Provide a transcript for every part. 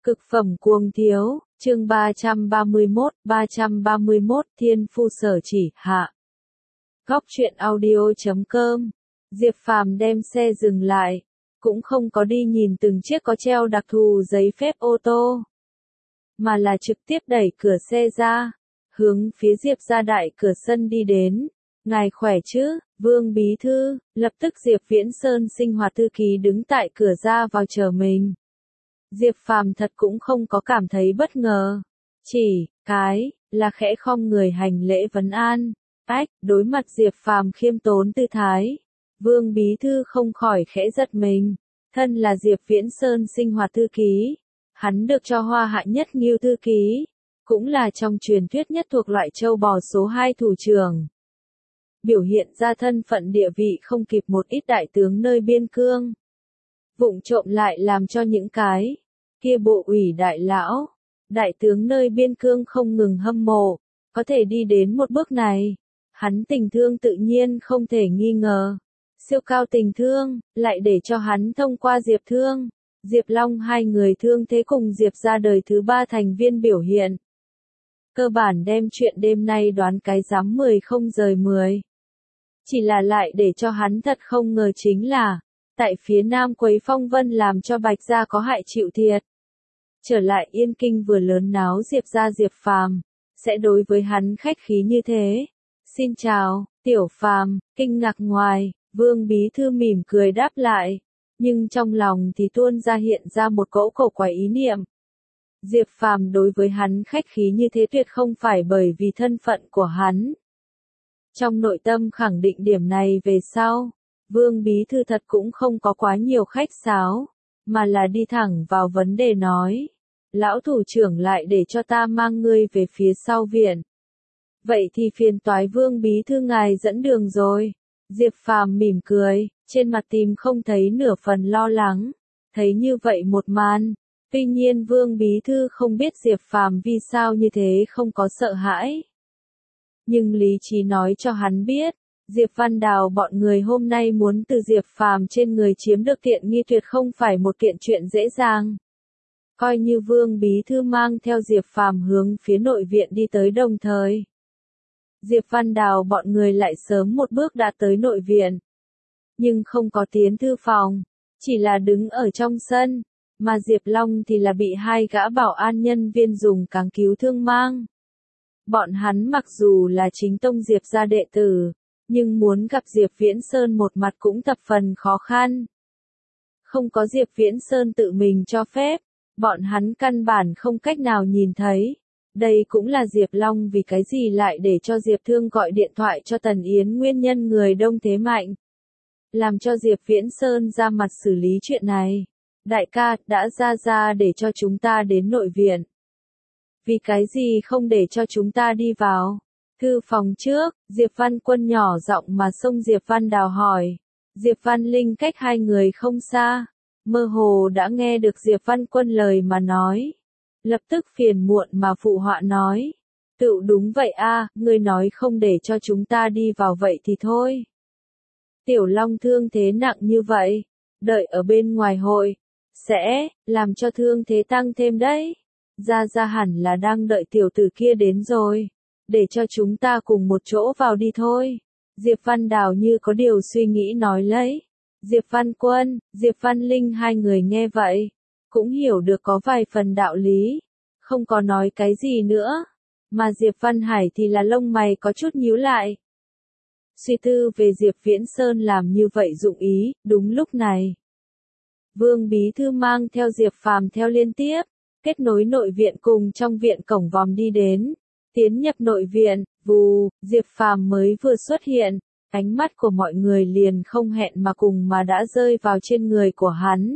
Cực phẩm cuồng thiếu, chương 331, Thiên Phu Sở Chỉ, hạ. Góc truyện audio.com. Diệp Phàm đem xe dừng lại, cũng không có đi nhìn từng chiếc có treo đặc thù giấy phép ô tô, mà là trực tiếp đẩy cửa xe ra, hướng phía Diệp gia đại cửa sân đi đến. Ngài khỏe chứ, Vương Bí Thư? Lập tức Diệp Viễn Sơn sinh hoạt thư ký đứng tại cửa ra vào chờ mình. Diệp Phàm thật cũng không có cảm thấy bất ngờ, chỉ là khẽ khom người hành lễ vấn an. Đối mặt Diệp Phàm khiêm tốn tư thái, Vương Bí Thư không khỏi khẽ giật mình. Thân là Diệp Viễn Sơn sinh hoạt thư ký, hắn được cho Hoa Hạ nhất Ngưu thư ký, cũng là trong truyền thuyết nhất thuộc loại châu bò số 2 thủ trưởng. Biểu hiện ra thân phận địa vị không kịp một ít đại tướng nơi biên cương. Vụng trộm lại làm cho những cái kia bộ ủy đại lão, đại tướng nơi biên cương không ngừng hâm mộ, có thể đi đến một bước này. Hắn tình thương tự nhiên không thể nghi ngờ. Siêu cao tình thương, lại để cho hắn thông qua Diệp Thương, Diệp Long hai người thương thế cùng Diệp ra đời thứ 3 thành viên biểu hiện. Cơ bản đem chuyện đêm nay đoán cái giám 10 không rời 10. Chỉ là lại để cho hắn thật không ngờ chính là, tại phía Nam Quấy Phong Vân làm cho Bạch gia có hại chịu thiệt. Trở lại Yên Kinh vừa lớn náo Diệp ra Diệp Phàm, sẽ đối với hắn khách khí như thế. Xin chào, Tiểu Phàm. Kinh ngạc ngoài, Vương Bí Thư mỉm cười đáp lại, nhưng trong lòng thì tuôn ra hiện ra một cỗ cổ quái ý niệm. Diệp Phàm đối với hắn khách khí như thế tuyệt không phải bởi vì thân phận của hắn. Trong nội tâm khẳng định điểm này về sau, Vương Bí Thư thật cũng không có quá nhiều khách sáo, mà là đi thẳng vào vấn đề nói. Lão thủ trưởng lại để cho ta mang ngươi về phía sau viện. Vậy thì phiền toái Vương Bí Thư ngài dẫn đường rồi. Diệp Phàm mỉm cười, trên mặt tìm không thấy nửa phần lo lắng. Thấy như vậy một màn, tuy nhiên Vương Bí Thư không biết Diệp Phàm vì sao như thế không có sợ hãi. Nhưng lý trí nói cho hắn biết, Diệp Văn Đào bọn người hôm nay muốn từ Diệp Phàm trên người chiếm được tiện nghi tuyệt không phải một kiện chuyện dễ dàng. Coi như Vương Bí Thư mang theo Diệp Phàm hướng phía nội viện đi tới đồng thời. Diệp Văn Đào bọn người lại sớm một bước đã tới nội viện. Nhưng không có tiến thư phòng, chỉ là đứng ở trong sân, mà Diệp Long thì là bị hai gã bảo an nhân viên dùng cáng cứu thương mang. Bọn hắn mặc dù là chính tông Diệp gia đệ tử, nhưng muốn gặp Diệp Viễn Sơn một mặt cũng thập phần khó khăn. Không có Diệp Viễn Sơn tự mình cho phép, bọn hắn căn bản không cách nào nhìn thấy. Đây cũng là Diệp Long vì cái gì lại để cho Diệp Thương gọi điện thoại cho Tần Yến nguyên nhân người đông thế mạnh. Làm cho Diệp Viễn Sơn ra mặt xử lý chuyện này. Đại ca, đã ra để cho chúng ta đến nội viện. Vì cái gì không để cho chúng ta đi vào? Thư phòng trước, Diệp Văn Quân nhỏ giọng mà xông Diệp Văn Đào hỏi. Diệp Văn Linh cách hai người không xa, mơ hồ đã nghe được Diệp Văn Quân lời mà nói. Lập tức phiền muộn mà phụ họa nói. Tự đúng vậy a, ngươi nói không để cho chúng ta đi vào vậy thì thôi. Tiểu Long thương thế nặng như vậy, đợi ở bên ngoài hội, sẽ làm cho thương thế tăng thêm đấy. Ra hẳn là đang đợi tiểu tử kia đến rồi, để cho chúng ta cùng một chỗ vào đi thôi. Diệp Văn Đào như có điều suy nghĩ nói lấy. Diệp Văn Quân, Diệp Văn Linh hai người nghe vậy, cũng hiểu được có vài phần đạo lý, không có nói cái gì nữa, mà Diệp Văn Hải thì là lông mày có chút nhíu lại. Suy tư về Diệp Viễn Sơn làm như vậy dụng ý, đúng lúc này. Vương Bí Thư mang theo Diệp Phàm theo liên tiếp, kết nối nội viện cùng trong viện cổng vòm đi đến, tiến nhập nội viện, vù, Diệp Phàm mới vừa xuất hiện, ánh mắt của mọi người liền không hẹn mà cùng mà đã rơi vào trên người của hắn.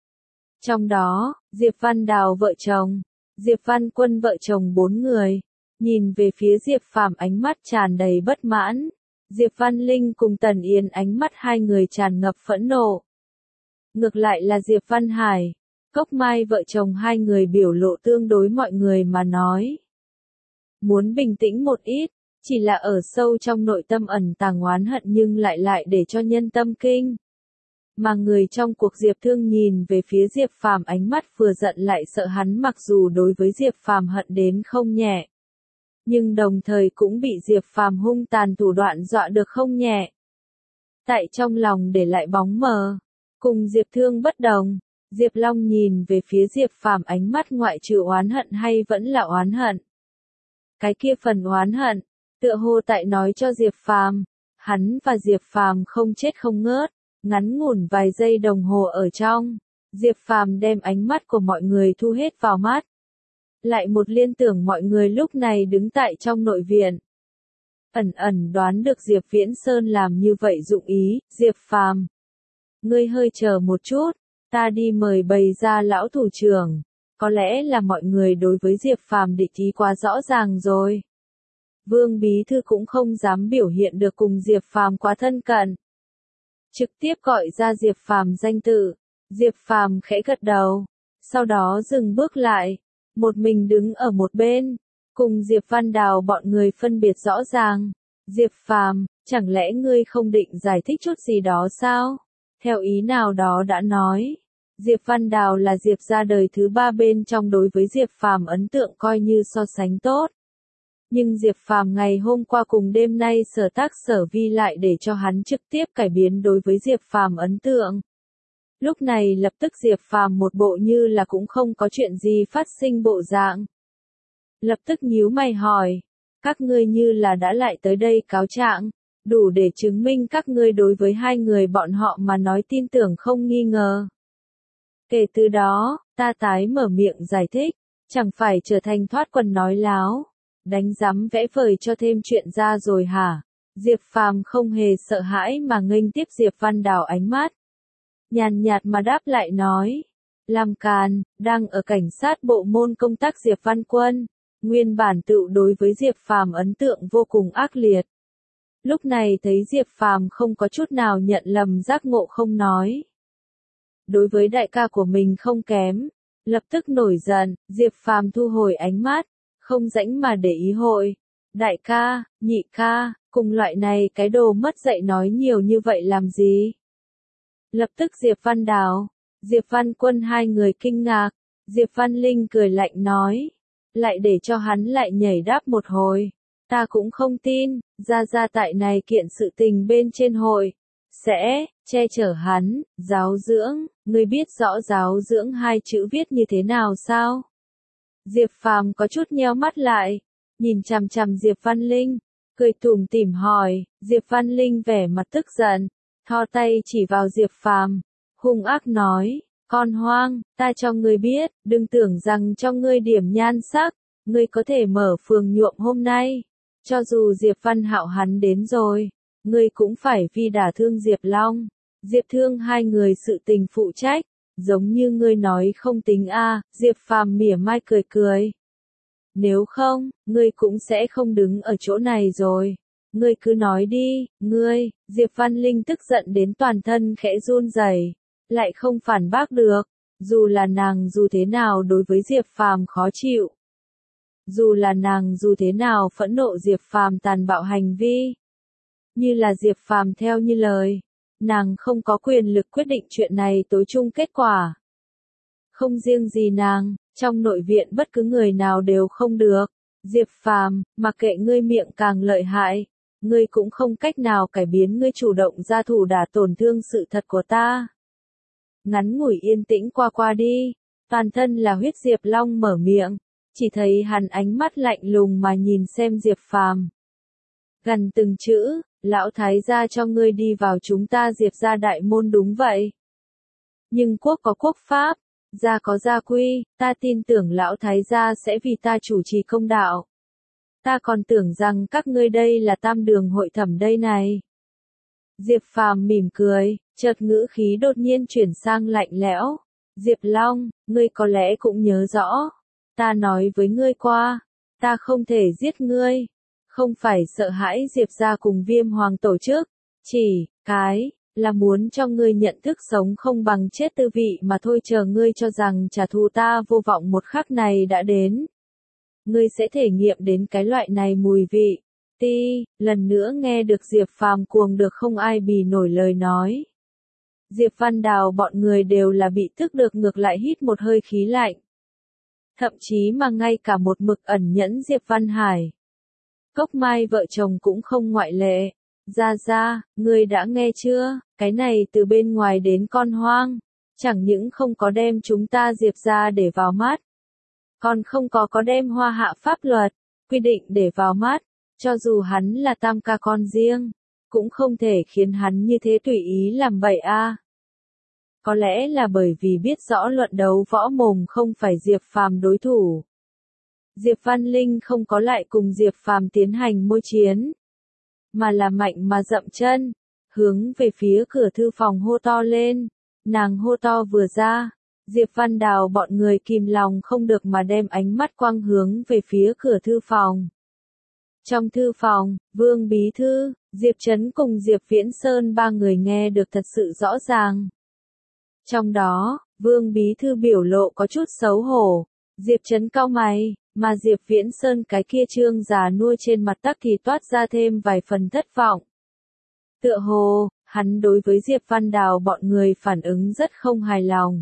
Trong đó, Diệp Văn Đào vợ chồng, Diệp Văn Quân vợ chồng 4 người, nhìn về phía Diệp Phàm ánh mắt tràn đầy bất mãn. Diệp Văn Linh cùng Tần Yến ánh mắt hai người tràn ngập phẫn nộ. Ngược lại là Diệp Văn Hải, Cốc Mai vợ chồng hai người biểu lộ tương đối mọi người mà nói. Muốn bình tĩnh một ít, chỉ là ở sâu trong nội tâm ẩn tàng oán hận nhưng lại để cho nhân tâm kinh. Mà người trong cuộc Diệp Thương nhìn về phía Diệp Phàm ánh mắt vừa giận lại sợ hắn mặc dù đối với Diệp Phàm hận đến không nhẹ. Nhưng đồng thời cũng bị Diệp Phàm hung tàn thủ đoạn dọa được không nhẹ. Tại trong lòng để lại bóng mờ. Cùng Diệp Thương bất đồng, Diệp Long nhìn về phía Diệp Phàm ánh mắt ngoại trừ oán hận hay vẫn là oán hận. Cái kia phần oán hận, tựa hồ tại nói cho Diệp Phàm, hắn và Diệp Phàm không chết không ngớt, ngắn ngủn vài giây đồng hồ ở trong, Diệp Phàm đem ánh mắt của mọi người thu hết vào mắt. Lại một liên tưởng mọi người lúc này đứng tại trong nội viện. Ẩn ẩn đoán được Diệp Viễn Sơn làm như vậy dụng ý, Diệp Phàm. Ngươi hơi chờ một chút, ta đi mời bày ra lão thủ trưởng. Có lẽ là mọi người đối với Diệp Phàm địch ý quá rõ ràng rồi. Vương Bí Thư cũng không dám biểu hiện được cùng Diệp Phàm quá thân cận. Trực tiếp gọi ra Diệp Phàm danh tự, Diệp Phàm khẽ gật đầu, sau đó dừng bước lại, một mình đứng ở một bên, cùng Diệp Văn Đào bọn người phân biệt rõ ràng. Diệp Phàm, chẳng lẽ ngươi không định giải thích chút gì đó sao? Theo ý nào đó đã nói, Diệp Văn Đào là Diệp gia đời thứ ba bên trong đối với Diệp Phàm ấn tượng coi như so sánh tốt. Nhưng Diệp Phàm ngày hôm qua cùng đêm nay sở tác sở vi lại để cho hắn trực tiếp cải biến đối với Diệp Phàm ấn tượng. Lúc này lập tức Diệp Phàm một bộ như là cũng không có chuyện gì phát sinh bộ dạng. Lập tức nhíu mày hỏi, các ngươi như là đã lại tới đây cáo trạng, đủ để chứng minh các ngươi đối với hai người bọn họ mà nói tin tưởng không nghi ngờ. Kể từ đó, ta tái mở miệng giải thích, chẳng phải trở thành thoát quần nói láo, đánh rắm vẽ vời cho thêm chuyện ra rồi hả? Diệp Phàm không hề sợ hãi mà nghênh tiếp Diệp Văn Đào ánh mắt. Nhàn nhạt mà đáp lại nói, làm càn, đang ở cảnh sát bộ môn công tác Diệp Văn Quân, nguyên bản tự đối với Diệp Phàm ấn tượng vô cùng ác liệt. Lúc này thấy Diệp Phàm không có chút nào nhận lầm giác ngộ không nói. Đối với đại ca của mình không kém, lập tức nổi giận, Diệp Phàm thu hồi ánh mắt, không rãnh mà để ý hội. Đại ca, nhị ca, cùng loại này cái đồ mất dạy nói nhiều như vậy làm gì? Lập tức Diệp Văn Đào, Diệp Văn Quân hai người kinh ngạc, Diệp Văn Linh cười lạnh nói, lại để cho hắn lại nhảy đáp một hồi. Ta cũng không tin, ra tại này kiện sự tình bên trên hội, sẽ, che chở hắn, giáo dưỡng, ngươi biết rõ giáo dưỡng hai chữ viết như thế nào sao? Diệp Phàm có chút nheo mắt lại, nhìn chằm chằm Diệp Văn Linh, cười tủm tỉm hỏi, Diệp Văn Linh vẻ mặt tức giận, thò tay chỉ vào Diệp Phàm, hung ác nói, con hoang, ta cho ngươi biết, đừng tưởng rằng cho ngươi điểm nhan sắc, ngươi có thể mở phường nhuộm hôm nay. Cho dù Diệp Văn Hạo hắn đến rồi, ngươi cũng phải vì đả thương Diệp Long, Diệp Thương hai người sự tình phụ trách, giống như ngươi nói không tính a, Diệp Phàm mỉa mai cười cười. Nếu không, ngươi cũng sẽ không đứng ở chỗ này rồi. Ngươi cứ nói đi, ngươi, Diệp Văn Linh tức giận đến toàn thân khẽ run rẩy, lại không phản bác được, dù là nàng dù thế nào đối với Diệp Phàm khó chịu. Dù là nàng dù thế nào phẫn nộ Diệp Phàm tàn bạo hành vi. Như là Diệp Phàm theo như lời, nàng không có quyền lực quyết định chuyện này tối chung kết quả. Không riêng gì nàng, trong nội viện bất cứ người nào đều không được. Diệp Phàm, mặc kệ ngươi miệng càng lợi hại, ngươi cũng không cách nào cải biến ngươi chủ động ra thủ đả tổn thương sự thật của ta. Ngắn ngủi yên tĩnh qua đi, toàn thân là huyết Diệp Long mở miệng, chỉ thấy hắn ánh mắt lạnh lùng mà nhìn xem Diệp Phàm. Gần từng chữ, lão thái gia cho ngươi đi vào chúng ta Diệp gia đại môn đúng vậy. Nhưng quốc có quốc pháp, gia có gia quy, ta tin tưởng lão thái gia sẽ vì ta chủ trì công đạo. Ta còn tưởng rằng các ngươi đây là tam đường hội thẩm đây này. Diệp Phàm mỉm cười, chợt ngữ khí đột nhiên chuyển sang lạnh lẽo. Diệp Long, ngươi có lẽ cũng nhớ rõ. Ta nói với ngươi qua, ta không thể giết ngươi. Không phải sợ hãi Diệp gia cùng Viêm Hoàng tổ chức, chỉ, là muốn cho ngươi nhận thức sống không bằng chết tư vị mà thôi, chờ ngươi cho rằng trả thù ta vô vọng một khắc này đã đến. Ngươi sẽ thể nghiệm đến cái loại này mùi vị. Lần nữa nghe được Diệp Phàm cuồng được không ai bì nổi lời nói. Diệp Văn Đào bọn người đều là bị tức được ngược lại hít một hơi khí lạnh. Thậm chí mà ngay cả một mực ẩn nhẫn Diệp Văn Hải. Cốc Mai vợ chồng cũng không ngoại lệ. Ra, ngươi đã nghe chưa, cái này từ bên ngoài đến con hoang. Chẳng những không có đem chúng ta Diệp ra để vào mắt. Còn không có đem hoa hạ pháp luật, quy định để vào mắt. Cho dù hắn là tam ca con riêng, cũng không thể khiến hắn như thế tùy ý làm bậy a. Có lẽ là bởi vì biết rõ luận đấu võ mồm không phải Diệp Phàm đối thủ. Diệp Văn Linh không có lại cùng Diệp Phàm tiến hành môi chiến, mà là mạnh mà dậm chân, hướng về phía cửa thư phòng hô to lên. Nàng hô to vừa ra, Diệp Văn Đào bọn người kìm lòng không được mà đem ánh mắt quang hướng về phía cửa thư phòng. Trong thư phòng, Vương Bí Thư, Diệp Trấn cùng Diệp Viễn Sơn ba người nghe được thật sự rõ ràng. Trong đó, Vương Bí Thư biểu lộ có chút xấu hổ, Diệp Trấn cau mày, mà Diệp Viễn Sơn cái kia trương già nuôi trên mặt tắc thì toát ra thêm vài phần thất vọng. Tựa hồ, hắn đối với Diệp Văn Đào bọn người phản ứng rất không hài lòng.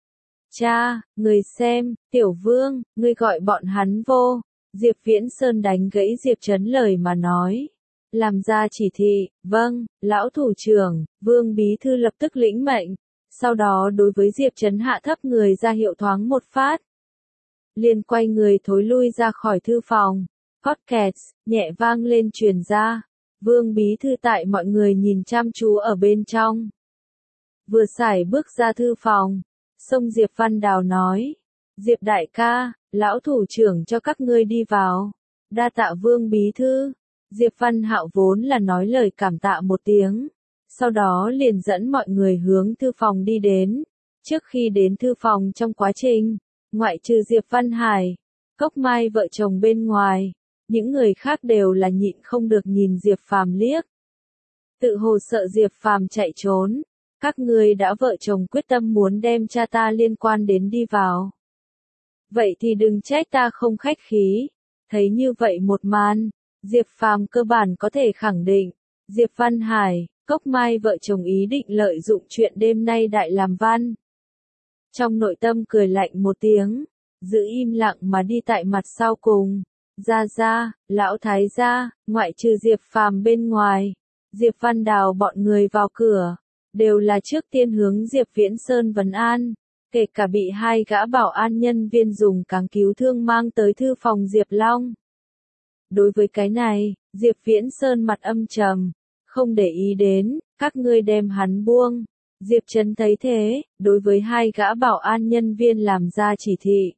Cha, người xem, Tiểu Vương, ngươi gọi bọn hắn vô. Diệp Viễn Sơn đánh gãy Diệp Trấn lời mà nói. Làm ra chỉ thị, vâng, lão thủ trưởng, Vương Bí Thư lập tức lĩnh mệnh. Sau đó đối với Diệp Trấn hạ thấp người ra hiệu thoáng một phát. Liền quay người thối lui ra khỏi thư phòng. Podcast, nhẹ vang lên truyền ra. Vương Bí Thư tại mọi người nhìn chăm chú ở bên trong. Vừa sải bước ra thư phòng, xông Diệp Văn Đào nói. Diệp đại ca, lão thủ trưởng cho các ngươi đi vào. Đa tạ Vương Bí Thư. Diệp Văn Hạo vốn là nói lời cảm tạ một tiếng. Sau đó liền dẫn mọi người hướng thư phòng đi đến. Trước khi đến thư phòng trong quá trình, ngoại trừ Diệp Văn Hải, Cốc Mai vợ chồng bên ngoài, những người khác đều là nhịn không được nhìn Diệp Phàm liếc. Tự hồ sợ Diệp Phàm chạy trốn, các ngươi đã vợ chồng quyết tâm muốn đem cha ta liên quan đến đi vào. Vậy thì đừng trách ta không khách khí. Thấy như vậy một màn, Diệp Phàm cơ bản có thể khẳng định, Diệp Văn Hải, Cốc Mai vợ chồng ý định lợi dụng chuyện đêm nay đại làm văn. Trong nội tâm cười lạnh một tiếng, giữ im lặng mà đi tại mặt sau cùng. Ra, lão thái gia, ngoại trừ Diệp Phàm bên ngoài, Diệp Văn Đào bọn người vào cửa, đều là trước tiên hướng Diệp Viễn Sơn vấn an, kể cả bị hai gã bảo an nhân viên dùng cáng cứu thương mang tới thư phòng Diệp Long. Đối với cái này, Diệp Viễn Sơn mặt âm trầm, không để ý đến, các ngươi đem hắn buông. Diệp Trấn thấy thế, đối với hai gã bảo an nhân viên làm ra chỉ thị.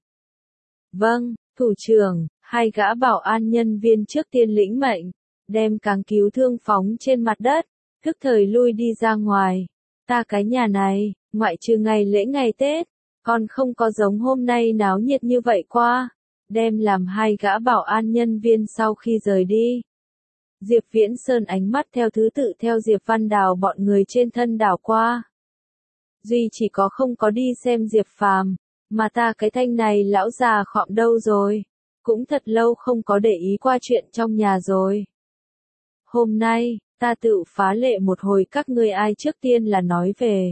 Vâng, thủ trưởng, hai gã bảo an nhân viên trước tiên lĩnh mệnh, đem cáng cứu thương phóng trên mặt đất, tức thời lui đi ra ngoài. Ta cái nhà này, ngoại trừ ngày lễ ngày Tết, còn không có giống hôm nay náo nhiệt như vậy qua. Đem làm hai gã bảo an nhân viên sau khi rời đi. Diệp Viễn Sơn ánh mắt theo thứ tự theo Diệp Văn Đào bọn người trên thân đảo qua. Duy chỉ có không có đi xem Diệp Phàm, mà ta cái thanh này lão già khọm đâu rồi, cũng thật lâu không có để ý qua chuyện trong nhà rồi. Hôm nay, ta tự phá lệ một hồi các ngươi ai trước tiên là nói về.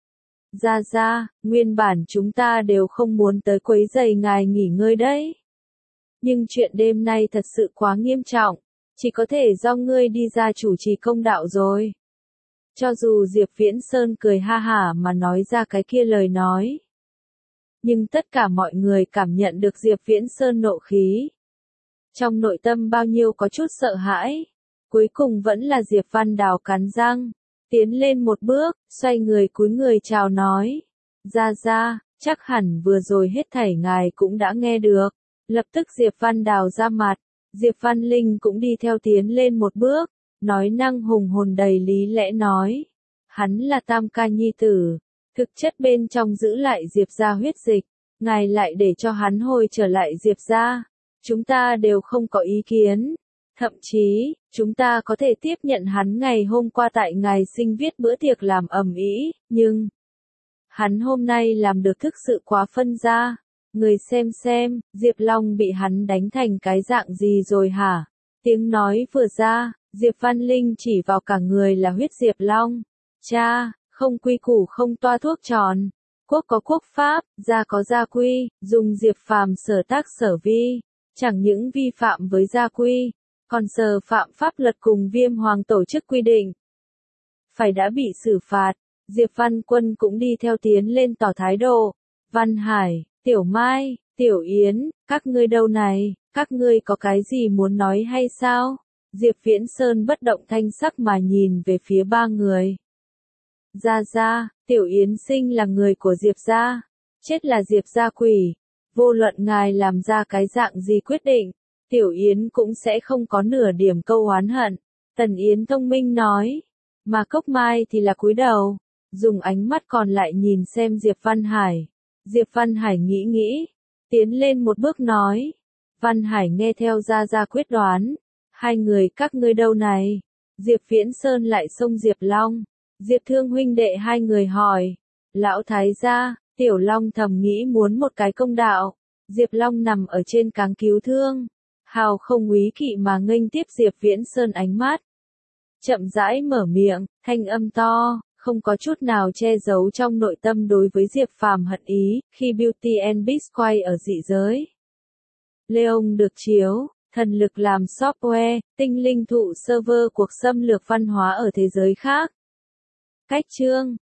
Ra, nguyên bản chúng ta đều không muốn tới quấy rầy ngài nghỉ ngơi đấy. Nhưng chuyện đêm nay thật sự quá nghiêm trọng, chỉ có thể do ngươi đi ra chủ trì công đạo rồi. Cho dù Diệp Viễn Sơn cười ha hả mà nói ra cái kia lời nói. Nhưng tất cả mọi người cảm nhận được Diệp Viễn Sơn nộ khí. Trong nội tâm bao nhiêu có chút sợ hãi. Cuối cùng vẫn là Diệp Văn Đào cắn răng, tiến lên một bước, xoay người cúi người chào nói. Ra, chắc hẳn vừa rồi hết thảy ngài cũng đã nghe được. Lập tức Diệp Văn Đào ra mặt, Diệp Văn Linh cũng đi theo tiến lên một bước, nói năng hùng hồn đầy lý lẽ nói. Hắn là tam ca nhi tử, thực chất bên trong giữ lại Diệp gia huyết dịch, ngài lại để cho hắn hồi trở lại Diệp gia. Chúng ta đều không có ý kiến. Thậm chí, chúng ta có thể tiếp nhận hắn ngày hôm qua tại ngài sinh viết bữa tiệc làm ầm ĩ, nhưng hắn hôm nay làm được thực sự quá phân ra. Người xem, Diệp Long bị hắn đánh thành cái dạng gì rồi hả? Tiếng nói vừa ra, Diệp Văn Linh chỉ vào cả người là huyết Diệp Long. Cha, Không quy củ không toa thuốc tròn. Quốc có quốc pháp, gia có gia quy, dùng Diệp Phàm sở tác sở vi, chẳng những vi phạm với gia quy, còn sờ phạm pháp luật cùng Viêm Hoàng tổ chức quy định. Phải đã bị xử phạt, Diệp Văn Quân cũng đi theo tiến lên tỏ thái độ. Văn Hải, Tiểu Mai, Tiểu Yến, các ngươi đâu này, các ngươi có cái gì muốn nói hay sao? Diệp Viễn Sơn bất động thanh sắc mà nhìn về phía ba người. Gia, Tiểu Yến sinh là người của Diệp gia, chết là Diệp gia quỷ, vô luận ngài làm ra cái dạng gì quyết định, Tiểu Yến cũng sẽ không có nửa điểm câu oán hận. Tần Yến thông minh nói, mà Cốc Mai thì là cúi đầu, dùng ánh mắt còn lại nhìn xem Diệp Văn Hải. Diệp Văn Hải nghĩ, tiến lên một bước nói, Văn Hải nghe theo Gia quyết đoán, hai người các ngươi đâu này? Diệp Viễn Sơn lại xông Diệp Long, Diệp Thương huynh đệ hai người hỏi, lão thái gia, Tiểu Long thầm nghĩ muốn một cái công đạo, Diệp Long nằm ở trên cáng cứu thương, hào không úy kỵ mà nghênh tiếp Diệp Viễn Sơn ánh mắt. Chậm rãi mở miệng, thanh âm to, không có chút nào che giấu trong nội tâm đối với Diệp Phàm hận ý, khi Beauty and Beast quay ở dị giới. Leon được chiếu, thần lực làm software, tinh linh thụ server cuộc xâm lược văn hóa ở thế giới khác. Cách chương